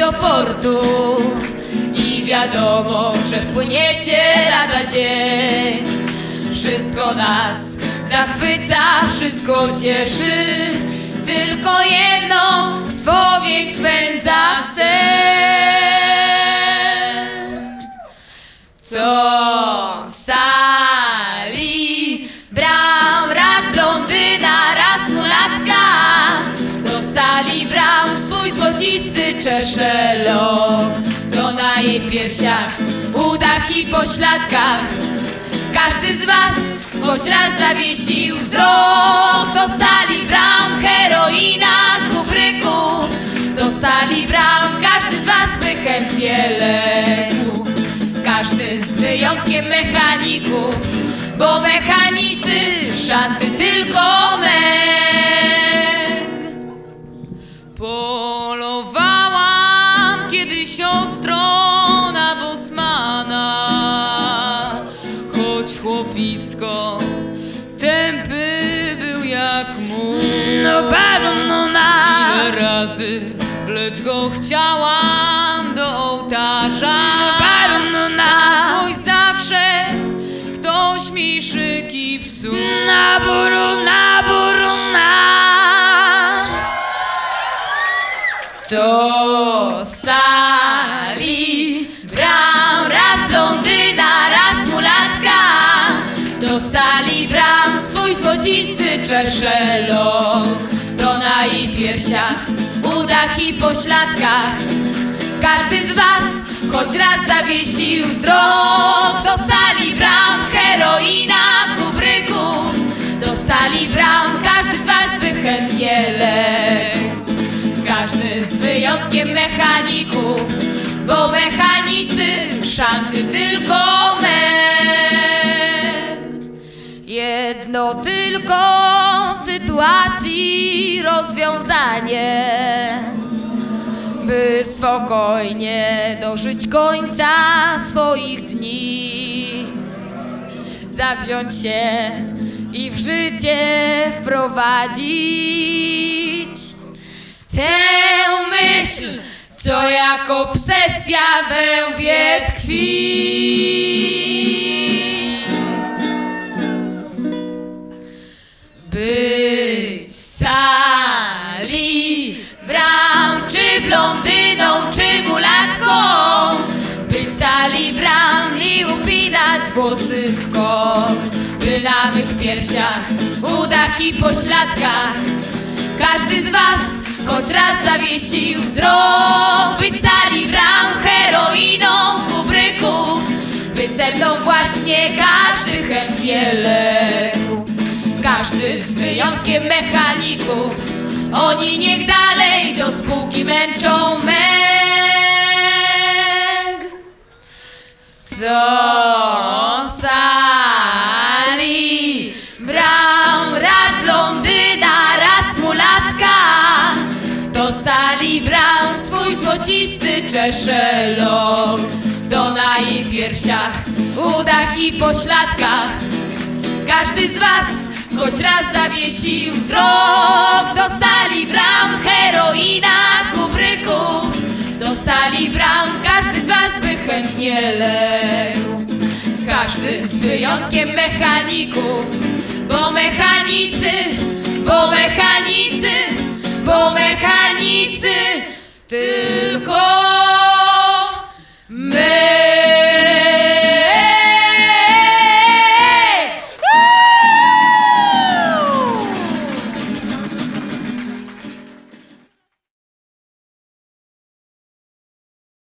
do portu i wiadomo, że wpłyniecie lada dzień. Wszystko nas zachwyca, wszystko cieszy, tylko jedno z powiek spędza sen. To Sally Brown, raz blondyna, raz mulatka. To Sally Brown, swój złocisty czeszelok, to na jej piersiach, udach i pośladkach każdy z was choć raz zawiesił wzrok. To Sally Brown, heroina kubryku. To Sally Brown, każdy z was by chętnie legł. Każdy z wyjątkiem mechaników, bo mechanicy szanty tylko męk. Polowałam kiedyś ostro na bosmana, choć chłopisko tępy był jak mur. No barona, ile razy wlec go chciałam do ołtarza. no barona, Choć zawsze ktoś mi szyki psuł. na buruna. To Sally Brown, raz blondyna, raz mulatka. To Sally Brown, swój złocisty czeszelok, to na jej piersiach, udach i pośladkach każdy z was choć raz zawiesił wzrok. To Sally Brown, heroina kubryku. To Sally Brown, każdy z was by chętnie legł. Każdy z wyjątkiem mechaników, bo mechanicy szanty tylko męk. Jedno tylko sytuacji rozwiązanie, by spokojnie dożyć końca swoich dni. Zawziąć się i w życie wprowadzić tę myśl, co jak obsesja we łbie tkwi. Być Sally Brown, czy blondyną, czy mulatką. Być Sally Brown i upinać włosy w kok, by na mych piersiach, udach i pośladkach każdy z was choć raz zawiesił wzrok. Być Sally Brown, heroiną kubryków. By ze mną właśnie każdy chętnie legł. Każdy z wyjątkiem mechaników, oni niech dalej do spółki męczą męk. To Sally Brown, raz blondyna, raz mulatka. To Sally Brown, swój złocisty czeszelok, to na jej piersiach, udach i pośladkach każdy z was choć raz zawiesił wzrok. To Sally Brown, heroina kubryków. To Sally Brown, każdy z was by chętnie legł. Każdy z wyjątkiem mechaników, bo mechanicy tylko